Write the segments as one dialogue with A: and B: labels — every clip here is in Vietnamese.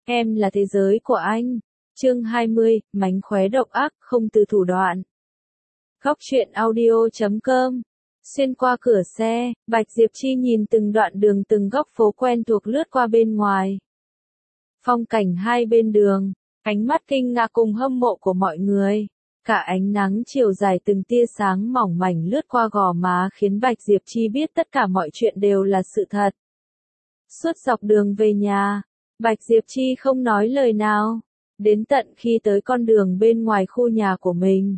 A: Em là thế giới của anh. Chương 20, mánh khóe độc ác, không từ thủ đoạn. Góc truyện audio.com. Xuyên qua cửa xe, Bạch Diệp Chi nhìn từng đoạn đường từng góc phố quen thuộc lướt qua bên ngoài. Phong cảnh hai bên đường, ánh mắt kinh ngạc cùng hâm mộ của mọi người. Cả ánh nắng chiều dài từng tia sáng mỏng mảnh lướt qua gò má khiến Bạch Diệp Chi biết tất cả mọi chuyện đều là sự thật. Suốt dọc đường về nhà, Bạch Diệp Chi không nói lời nào, đến tận khi tới con đường bên ngoài khu nhà của mình.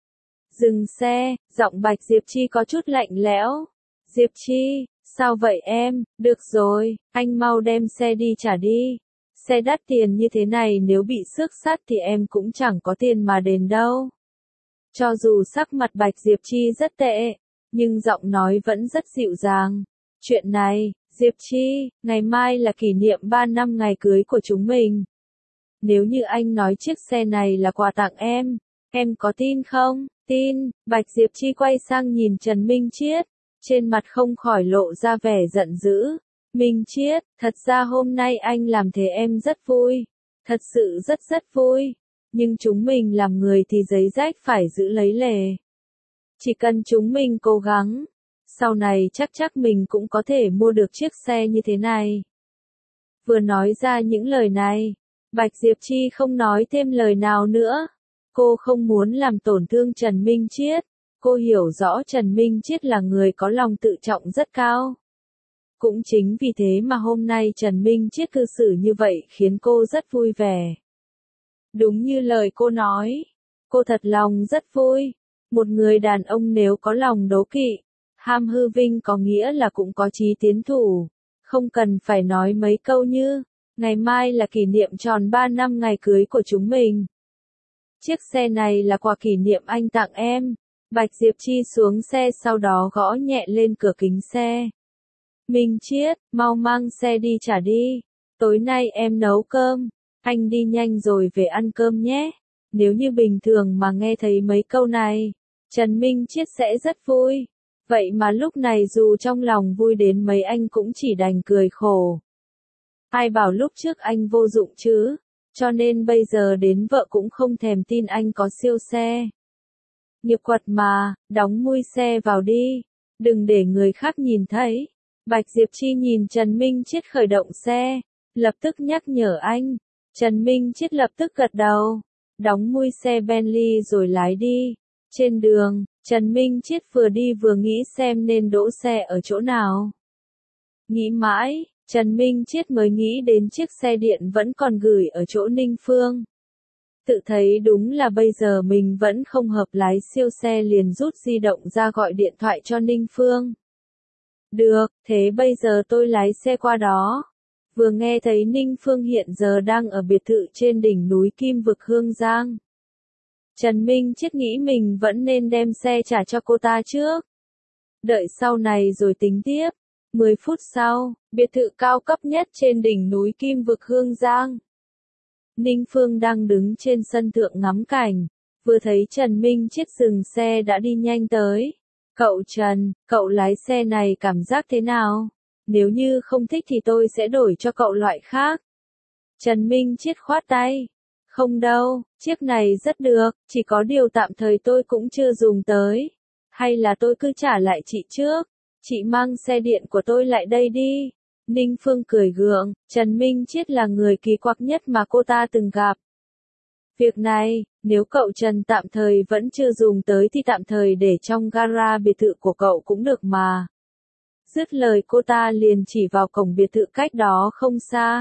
A: Dừng xe, giọng Bạch Diệp Chi có chút lạnh lẽo. Diệp Chi, sao vậy em, được rồi, anh mau đem xe đi trả đi. Xe đắt tiền như thế này nếu bị xước sắt thì em cũng chẳng có tiền mà đền đâu. Cho dù sắc mặt Bạch Diệp Chi rất tệ, nhưng giọng nói vẫn rất dịu dàng. Chuyện này, Diệp Chi, ngày mai là kỷ niệm 3 năm ngày cưới của chúng mình. Nếu như anh nói chiếc xe này là quà tặng em có tin không? Tin. Bạch Diệp Chi quay sang nhìn Trần Minh Chiết, trên mặt không khỏi lộ ra vẻ giận dữ. Minh Chiết, thật ra hôm nay anh làm thế em rất vui. Thật sự rất vui. Nhưng chúng mình làm người thì giấy rách phải giữ lấy lề. Chỉ cần chúng mình cố gắng, sau này chắc mình cũng có thể mua được chiếc xe như thế này. Vừa nói ra những lời này, Bạch Diệp Chi không nói thêm lời nào nữa. Cô không muốn làm tổn thương Trần Minh Chiết. Cô hiểu rõ Trần Minh Chiết là người có lòng tự trọng rất cao. Cũng chính vì thế mà hôm nay Trần Minh Chiết cư xử như vậy khiến cô rất vui vẻ. Đúng như lời cô nói, cô thật lòng rất vui. Một người đàn ông nếu có lòng đố kỵ, ham hư vinh có nghĩa là cũng có chí tiến thủ. Không cần phải nói mấy câu như, ngày mai là kỷ niệm tròn 3 năm ngày cưới của chúng mình. Chiếc xe này là quà kỷ niệm anh tặng em. Bạch Diệp Chi xuống xe sau đó gõ nhẹ lên cửa kính xe. Minh Chiết, mau mang xe đi trả đi. Tối nay em nấu cơm. Anh đi nhanh rồi về ăn cơm nhé. Nếu như bình thường mà nghe thấy mấy câu này, Trần Minh Chiết sẽ rất vui. Vậy mà lúc này dù trong lòng vui đến mấy anh cũng chỉ đành cười khổ. Ai bảo lúc trước anh vô dụng chứ, cho nên bây giờ đến vợ cũng không thèm tin anh có siêu xe. Nghiệp quật mà, đóng mui xe vào đi, đừng để người khác nhìn thấy. Bạch Diệp Chi nhìn Trần Minh Chiết khởi động xe, lập tức nhắc nhở anh. Trần Minh Chiết lập tức gật đầu, đóng mui xe Bentley rồi lái đi. Trên đường, Trần Minh Chiết vừa đi vừa nghĩ xem nên đỗ xe ở chỗ nào. Nghĩ mãi, Trần Minh Chiết mới nghĩ đến chiếc xe điện vẫn còn gửi ở chỗ Ninh Phương. Tự thấy đúng là bây giờ mình vẫn không hợp lái siêu xe liền rút di động ra gọi điện thoại cho Ninh Phương. Được, thế bây giờ tôi lái xe qua đó. Vừa nghe thấy Ninh Phương hiện giờ đang ở biệt thự trên đỉnh núi Kim Vực Hương Giang. Trần Minh Chiết nghĩ mình vẫn nên đem xe trả cho cô ta trước. Đợi sau này rồi tính tiếp. 10 phút sau, biệt thự cao cấp nhất trên đỉnh núi Kim Vực Hương Giang. Ninh Phương đang đứng trên sân thượng ngắm cảnh, vừa thấy Trần Minh Chiết dừng xe đã đi nhanh tới. Cậu Trần, cậu lái xe này cảm giác thế nào? Nếu như không thích thì tôi sẽ đổi cho cậu loại khác. Trần Minh Chiết khoát tay. Không đâu, chiếc này rất được, chỉ có điều tạm thời tôi cũng chưa dùng tới. Hay là tôi cứ trả lại chị trước, chị mang xe điện của tôi lại đây đi. Ninh Phương cười gượng, Trần Minh Chiết là người kỳ quặc nhất mà cô ta từng gặp. Việc này, nếu cậu Trần tạm thời vẫn chưa dùng tới thì tạm thời để trong gara biệt thự của cậu cũng được mà. Dứt lời cô ta liền chỉ vào cổng biệt thự cách đó không xa.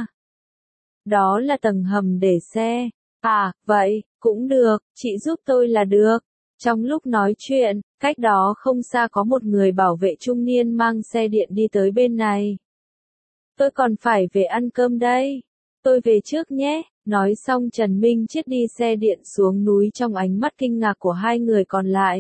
A: Đó là tầng hầm để xe. À, vậy, cũng được, chị giúp tôi là được. Trong lúc nói chuyện, cách đó không xa có một người bảo vệ trung niên mang xe điện đi tới bên này. Tôi còn phải về ăn cơm đây. Tôi về trước nhé. Nói xong Trần Minh Chiết đi xe điện xuống núi trong ánh mắt kinh ngạc của hai người còn lại.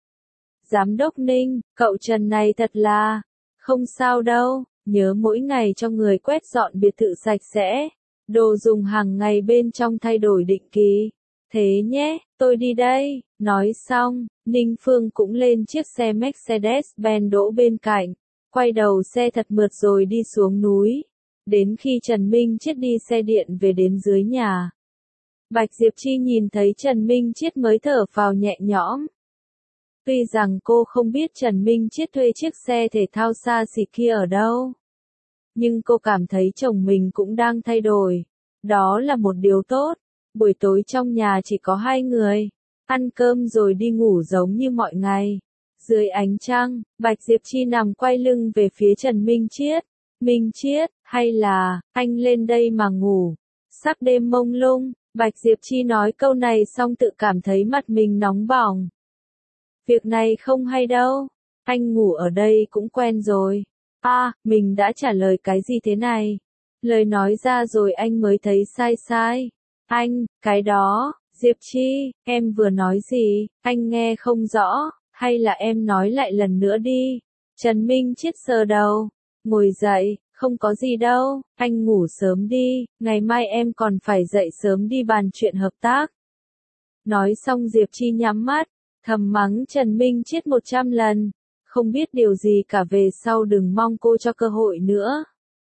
A: Giám đốc Ninh, cậu Trần này thật là... Không sao đâu, nhớ mỗi ngày cho người quét dọn biệt thự sạch sẽ. Đồ dùng hàng ngày bên trong thay đổi định kỳ. Thế nhé, tôi đi đây. Nói xong, Ninh Phương cũng lên chiếc xe Mercedes-Benz đỗ bên cạnh. Quay đầu xe thật mượt rồi đi xuống núi. Đến khi Trần Minh Chiết đi xe điện về đến dưới nhà, Bạch Diệp Chi nhìn thấy Trần Minh Chiết mới thở phào nhẹ nhõm. Tuy rằng cô không biết Trần Minh Chiết thuê chiếc xe thể thao xa xỉ kia ở đâu, nhưng cô cảm thấy chồng mình cũng đang thay đổi. Đó là một điều tốt. Buổi tối trong nhà chỉ có hai người, ăn cơm rồi đi ngủ giống như mọi ngày. Dưới ánh trăng, Bạch Diệp Chi nằm quay lưng về phía Trần Minh Chiết. Minh Chiết, hay là, anh lên đây mà ngủ. Sắc đêm mông lung, Bạch Diệp Chi nói câu này xong tự cảm thấy mặt mình nóng bỏng. Việc này không hay đâu, anh ngủ ở đây cũng quen rồi. Mình đã trả lời cái gì thế này? Lời nói ra rồi anh mới thấy sai. Anh, cái đó, Diệp Chi, em vừa nói gì, anh nghe không rõ, hay là em nói lại lần nữa đi. Trần Minh Chiết sờ đầu, ngồi dậy, không có gì đâu, anh ngủ sớm đi, ngày mai em còn phải dậy sớm đi bàn chuyện hợp tác. Nói xong Diệp Chi nhắm mắt, thầm mắng Trần Minh Chiết 100 lần, không biết điều gì cả, về sau đừng mong cô cho cơ hội nữa.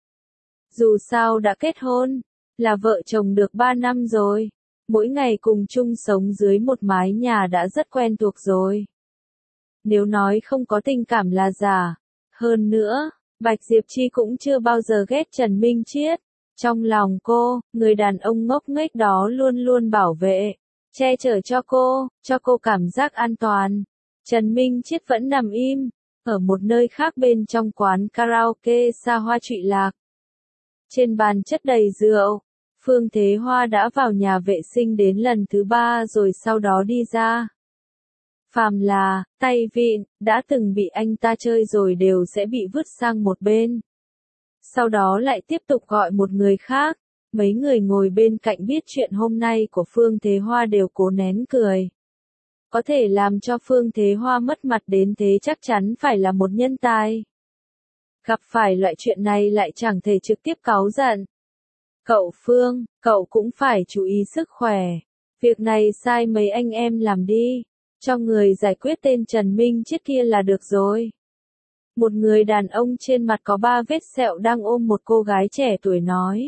A: Dù sao đã kết hôn, là vợ chồng được 3 năm rồi, mỗi ngày cùng chung sống dưới một mái nhà đã rất quen thuộc rồi. Nếu nói không có tình cảm là giả. Hơn nữa, Bạch Diệp Chi cũng chưa bao giờ ghét Trần Minh Chiết. Trong lòng cô, người đàn ông ngốc nghếch đó luôn luôn bảo vệ, che chở cho cô cảm giác an toàn. Trần Minh Chiết vẫn nằm im, ở một nơi khác bên trong quán karaoke xa hoa trụy lạc. Trên bàn chất đầy rượu, Phương Thế Hoa đã vào nhà vệ sinh đến lần thứ 3 rồi sau đó đi ra. Phàm là, tay vịn, đã từng bị anh ta chơi rồi đều sẽ bị vứt sang một bên. Sau đó lại tiếp tục gọi một người khác. Mấy người ngồi bên cạnh biết chuyện hôm nay của Phương Thế Hoa đều cố nén cười. Có thể làm cho Phương Thế Hoa mất mặt đến thế chắc chắn phải là một nhân tài. Gặp phải loại chuyện này lại chẳng thể trực tiếp cáu giận. Cậu Phương, cậu cũng phải chú ý sức khỏe. Việc này sai mấy anh em làm đi. Cho người giải quyết tên Trần Minh Chiết kia là được rồi. Một người đàn ông trên mặt có 3 vết sẹo đang ôm một cô gái trẻ tuổi nói.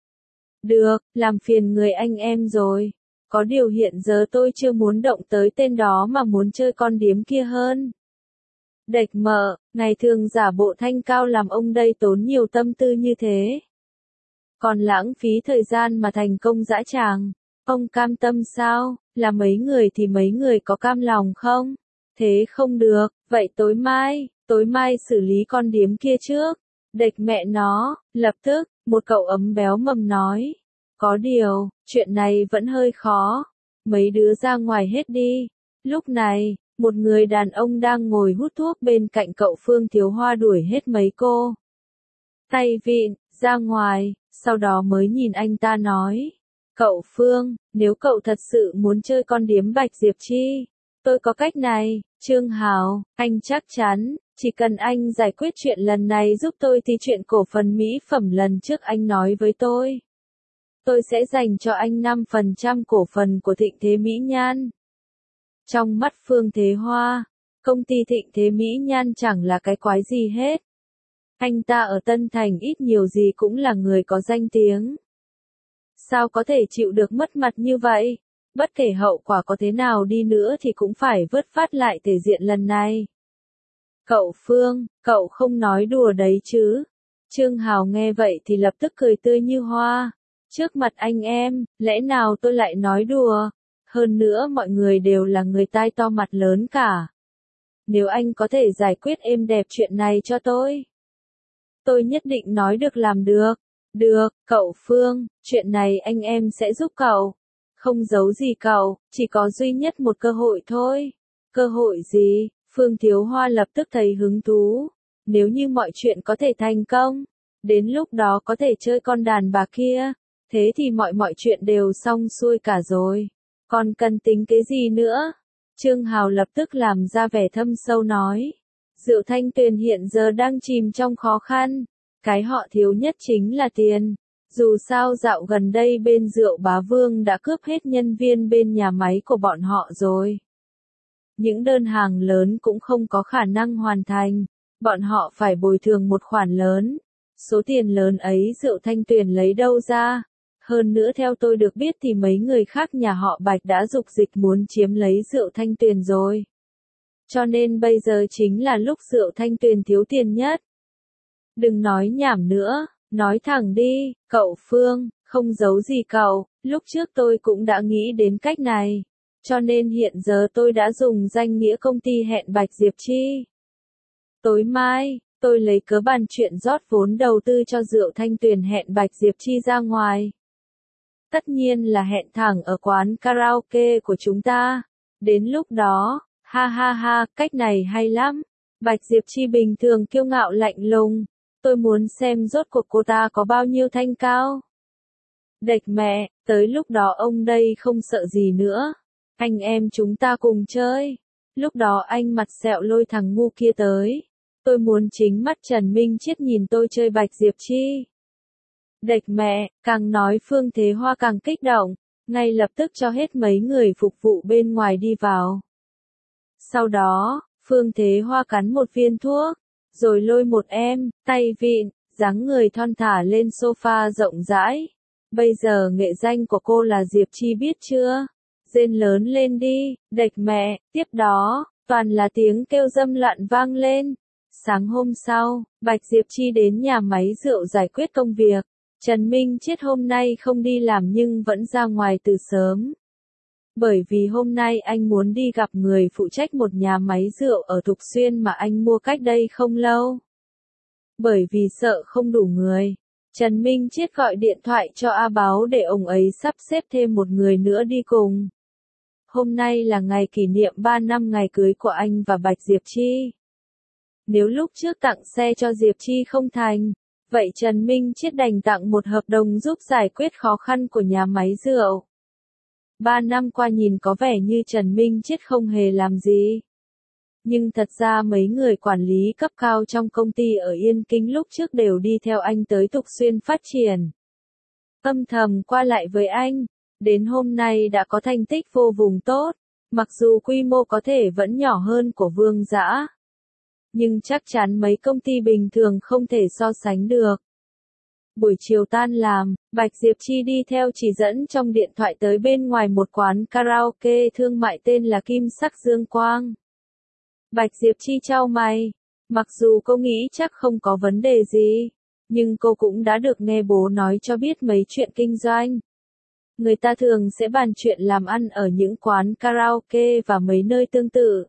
A: Được, làm phiền người anh em rồi. Có điều hiện giờ tôi chưa muốn động tới tên đó mà muốn chơi con điếm kia hơn. Đệch mợ, ngày thường giả bộ thanh cao làm ông đây tốn nhiều tâm tư như thế. Còn lãng phí thời gian mà thành công dã tràng. Ông cam tâm sao? Là mấy người thì mấy người có cam lòng không? Thế không được, vậy tối mai xử lý con điếm kia trước. Đệch mẹ nó, lập tức, một cậu ấm béo mầm nói. Có điều, chuyện này vẫn hơi khó. Mấy đứa ra ngoài hết đi. Lúc này, một người đàn ông đang ngồi hút thuốc bên cạnh cậu Phương Thiếu Hoa đuổi hết mấy cô. Tay vịn, ra ngoài, sau đó mới nhìn anh ta nói. Cậu Phương, nếu cậu thật sự muốn chơi con điếm Bạch Diệp Chi, tôi có cách này. Trương Hào, anh chắc chắn, chỉ cần anh giải quyết chuyện lần này giúp tôi thì chuyện cổ phần mỹ phẩm lần trước anh nói với tôi sẽ dành cho anh 5% cổ phần của Thịnh Thế Mỹ Nhan. Trong mắt Phương Thế Hoa, công ty Thịnh Thế Mỹ Nhan chẳng là cái quái gì hết. Anh ta ở Tân Thành ít nhiều gì cũng là người có danh tiếng. Sao có thể chịu được mất mặt như vậy? Bất kể hậu quả có thế nào đi nữa thì cũng phải vớt phát lại thể diện lần này. Cậu Phương, cậu không nói đùa đấy chứ? Trương Hào nghe vậy thì lập tức cười tươi như hoa. Trước mặt anh em, lẽ nào tôi lại nói đùa? Hơn nữa mọi người đều là người tai to mặt lớn cả. Nếu anh có thể giải quyết êm đẹp chuyện này cho tôi nhất định nói được làm được. Được, cậu Phương, chuyện này anh em sẽ giúp cậu. Không giấu gì cậu, chỉ có duy nhất một cơ hội thôi. Cơ hội gì? Phương Thiếu Hoa lập tức thấy hứng thú. Nếu như mọi chuyện có thể thành công, đến lúc đó có thể chơi con đàn bà kia, thế thì mọi chuyện đều xong xuôi cả rồi. Còn cần tính cái gì nữa? Trương Hào lập tức làm ra vẻ thâm sâu nói. Diệu Thanh Tuyền hiện giờ đang chìm trong khó khăn. Cái họ thiếu nhất chính là tiền. Dù sao dạo gần đây bên Rượu Bá Vương đã cướp hết nhân viên bên nhà máy của bọn họ rồi. Những đơn hàng lớn cũng không có khả năng hoàn thành. Bọn họ phải bồi thường một khoản lớn. Số tiền lớn ấy Diệu Thanh Tuyền lấy đâu ra? Hơn nữa theo tôi được biết thì mấy người khác nhà họ Bạch đã dục dịch muốn chiếm lấy Diệu Thanh Tuyền rồi. Cho nên bây giờ chính là lúc Diệu Thanh Tuyền thiếu tiền nhất. Đừng nói nhảm nữa, nói thẳng đi, cậu Phương, không giấu gì cậu, lúc trước tôi cũng đã nghĩ đến cách này. Cho nên hiện giờ tôi đã dùng danh nghĩa công ty hẹn Bạch Diệp Chi. Tối mai, tôi lấy cớ bàn chuyện rót vốn đầu tư cho Diệu Thanh Tuyền hẹn Bạch Diệp Chi ra ngoài. Tất nhiên là hẹn thẳng ở quán karaoke của chúng ta. Đến lúc đó, ha ha ha, cách này hay lắm. Bạch Diệp Chi bình thường kiêu ngạo lạnh lùng. Tôi muốn xem rốt cuộc cô ta có bao nhiêu thanh cao. Đệch mẹ, tới lúc đó ông đây không sợ gì nữa. Anh em chúng ta cùng chơi. Lúc đó anh mặt sẹo lôi thằng ngu kia tới. Tôi muốn chính mắt Trần Minh Chiết nhìn tôi chơi Bạch Diệp Chi. Đệch mẹ, càng nói Phương Thế Hoa càng kích động, ngay lập tức cho hết mấy người phục vụ bên ngoài đi vào. Sau đó, Phương Thế Hoa cắn một viên thuốc, rồi lôi một em, tay vịn, dáng người thon thả lên sofa rộng rãi. Bây giờ nghệ danh của cô là Diệp Chi biết chưa? Rên lớn lên đi, đệch mẹ, tiếp đó, toàn là tiếng kêu dâm loạn vang lên. Sáng hôm sau, Bạch Diệp Chi đến nhà máy rượu giải quyết công việc. Trần Minh Chiết hôm nay không đi làm nhưng vẫn ra ngoài từ sớm. Bởi vì hôm nay anh muốn đi gặp người phụ trách một nhà máy rượu ở Thục Xuyên mà anh mua cách đây không lâu. Bởi vì sợ không đủ người, Trần Minh Chiết gọi điện thoại cho A Báo để ông ấy sắp xếp thêm một người nữa đi cùng. Hôm nay là ngày kỷ niệm 3 năm ngày cưới của anh và Bạch Diệp Chi. Nếu lúc trước tặng xe cho Diệp Chi không thành, vậy Trần Minh Chiết đành tặng một hợp đồng giúp giải quyết khó khăn của nhà máy rượu. 3 năm qua nhìn có vẻ như Trần Minh Chiết không hề làm gì. Nhưng thật ra mấy người quản lý cấp cao trong công ty ở Yên Kinh lúc trước đều đi theo anh tới Thục Xuyên phát triển. Âm thầm qua lại với anh, đến hôm nay đã có thành tích vô cùng tốt, mặc dù quy mô có thể vẫn nhỏ hơn của Vương Dã. Nhưng chắc chắn mấy công ty bình thường không thể so sánh được. Buổi chiều tan làm, Bạch Diệp Chi đi theo chỉ dẫn trong điện thoại tới bên ngoài một quán karaoke thương mại tên là Kim Sắc Dương Quang. Bạch Diệp Chi chau mày, mặc dù cô nghĩ chắc không có vấn đề gì, nhưng cô cũng đã được nghe bố nói cho biết mấy chuyện kinh doanh. Người ta thường sẽ bàn chuyện làm ăn ở những quán karaoke và mấy nơi tương tự.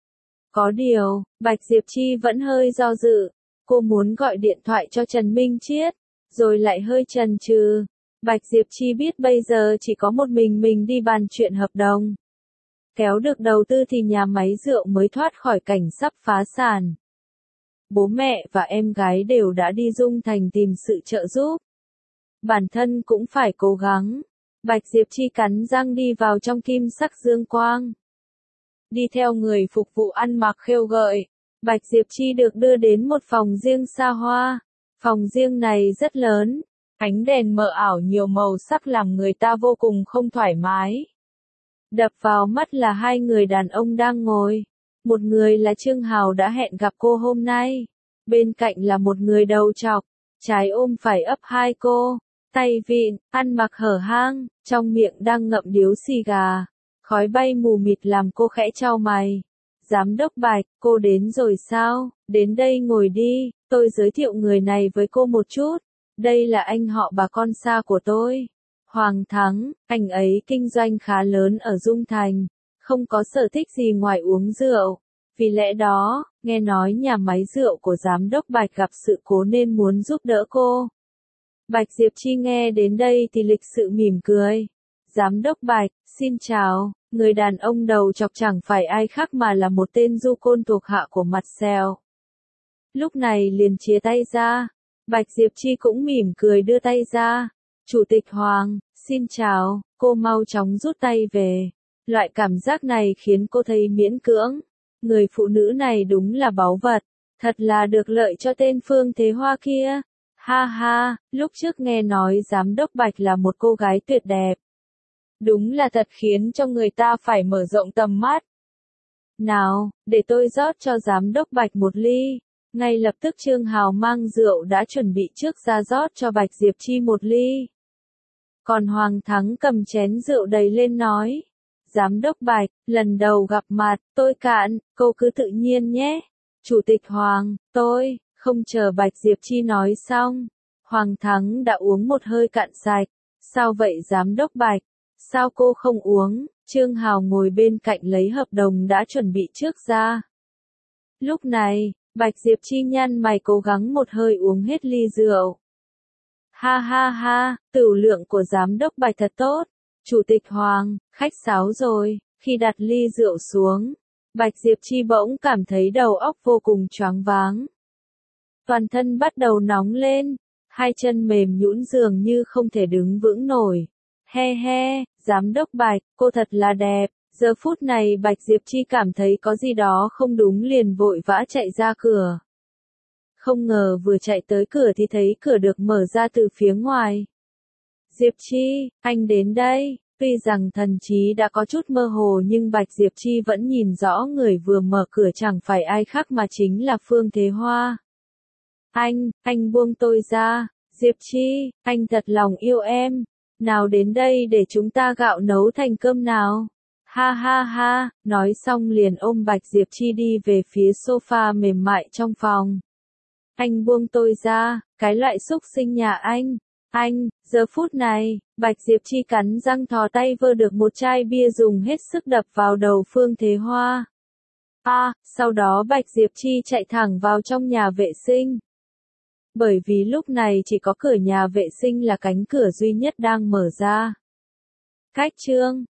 A: Có điều, Bạch Diệp Chi vẫn hơi do dự, cô muốn gọi điện thoại cho Trần Minh Chiết, rồi lại hơi chần chừ. Bạch Diệp Chi biết bây giờ chỉ có một mình đi bàn chuyện hợp đồng. Kéo được đầu tư thì nhà máy rượu mới thoát khỏi cảnh sắp phá sản. Bố mẹ và em gái đều đã đi Dung Thành tìm sự trợ giúp. Bản thân cũng phải cố gắng. Bạch Diệp Chi cắn răng đi vào trong Kim Sắc Dương Quang. Đi theo người phục vụ ăn mặc khêu gợi, Bạch Diệp Chi được đưa đến một phòng riêng xa hoa. Phòng riêng này rất lớn, ánh đèn mờ ảo nhiều màu sắc làm người ta vô cùng không thoải mái. Đập vào mắt là hai người đàn ông đang ngồi. Một người là Trương Hào đã hẹn gặp cô hôm nay. Bên cạnh là một người đầu trọc, trái ôm phải ấp hai cô, tay vịn, ăn mặc hở hang, trong miệng đang ngậm điếu xì gà. Khói bay mù mịt làm cô khẽ chau mày. Giám đốc Bạch, cô đến rồi sao? Đến đây ngồi đi, tôi giới thiệu người này với cô một chút. Đây là anh họ bà con xa của tôi. Hoàng Thắng, anh ấy kinh doanh khá lớn ở Dung Thành, không có sở thích gì ngoài uống rượu. Vì lẽ đó, nghe nói nhà máy rượu của giám đốc Bạch gặp sự cố nên muốn giúp đỡ cô. Bạch Diệp Chi nghe đến đây thì lịch sự mỉm cười. Giám đốc Bạch, xin chào. Người đàn ông đầu chọc chẳng phải ai khác mà là một tên du côn thuộc hạ của Marcel. Lúc này liền chia tay ra. Bạch Diệp Chi cũng mỉm cười đưa tay ra. Chủ tịch Hoàng, xin chào, cô mau chóng rút tay về. Loại cảm giác này khiến cô thấy miễn cưỡng. Người phụ nữ này đúng là báu vật. Thật là được lợi cho tên Phương Thế Hoa kia. Ha ha, lúc trước nghe nói giám đốc Bạch là một cô gái tuyệt đẹp. Đúng là thật khiến cho người ta phải mở rộng tầm mắt. Nào, để tôi rót cho giám đốc Bạch một ly. Ngay lập tức Trương Hào mang rượu đã chuẩn bị trước ra rót cho Bạch Diệp Chi một ly. Còn Hoàng Thắng cầm chén rượu đầy lên nói. Giám đốc Bạch, lần đầu gặp mặt, tôi cạn, cô cứ tự nhiên nhé. Chủ tịch Hoàng, tôi, không chờ Bạch Diệp Chi nói xong. Hoàng Thắng đã uống một hơi cạn sạch. Sao vậy giám đốc Bạch? Sao cô không uống? Trương Hào ngồi bên cạnh lấy hợp đồng đã chuẩn bị trước ra. Lúc này, Bạch Diệp Chi nhăn mày cố gắng một hơi uống hết ly rượu. Ha ha ha, tửu lượng của giám đốc Bạch thật tốt. Chủ tịch Hoàng, khách sáo rồi. Khi đặt ly rượu xuống, Bạch Diệp Chi bỗng cảm thấy đầu óc vô cùng choáng váng. Toàn thân bắt đầu nóng lên, hai chân mềm nhũn dường như không thể đứng vững nổi. He he, giám đốc Bạch, cô thật là đẹp. Giờ phút này Bạch Diệp Chi cảm thấy có gì đó không đúng liền vội vã chạy ra cửa. Không ngờ vừa chạy tới cửa thì thấy cửa được mở ra từ phía ngoài. Diệp Chi, anh đến đây. Tuy rằng thần trí đã có chút mơ hồ nhưng Bạch Diệp Chi vẫn nhìn rõ người vừa mở cửa chẳng phải ai khác mà chính là Phương Thế Hoa. Anh buông tôi ra. Diệp Chi, anh thật lòng yêu em. Nào đến đây để chúng ta gạo nấu thành cơm nào. Ha ha ha, nói xong liền ôm Bạch Diệp Chi đi về phía sofa mềm mại trong phòng. Anh buông tôi ra, cái loại xúc sinh nhà anh. Giờ phút này, Bạch Diệp Chi cắn răng thò tay vơ được một chai bia dùng hết sức đập vào đầu Phương Thế Hoa. Sau đó Bạch Diệp Chi chạy thẳng vào trong nhà vệ sinh. Bởi vì lúc này chỉ có cửa nhà vệ sinh là cánh cửa duy nhất đang mở ra. Cách chương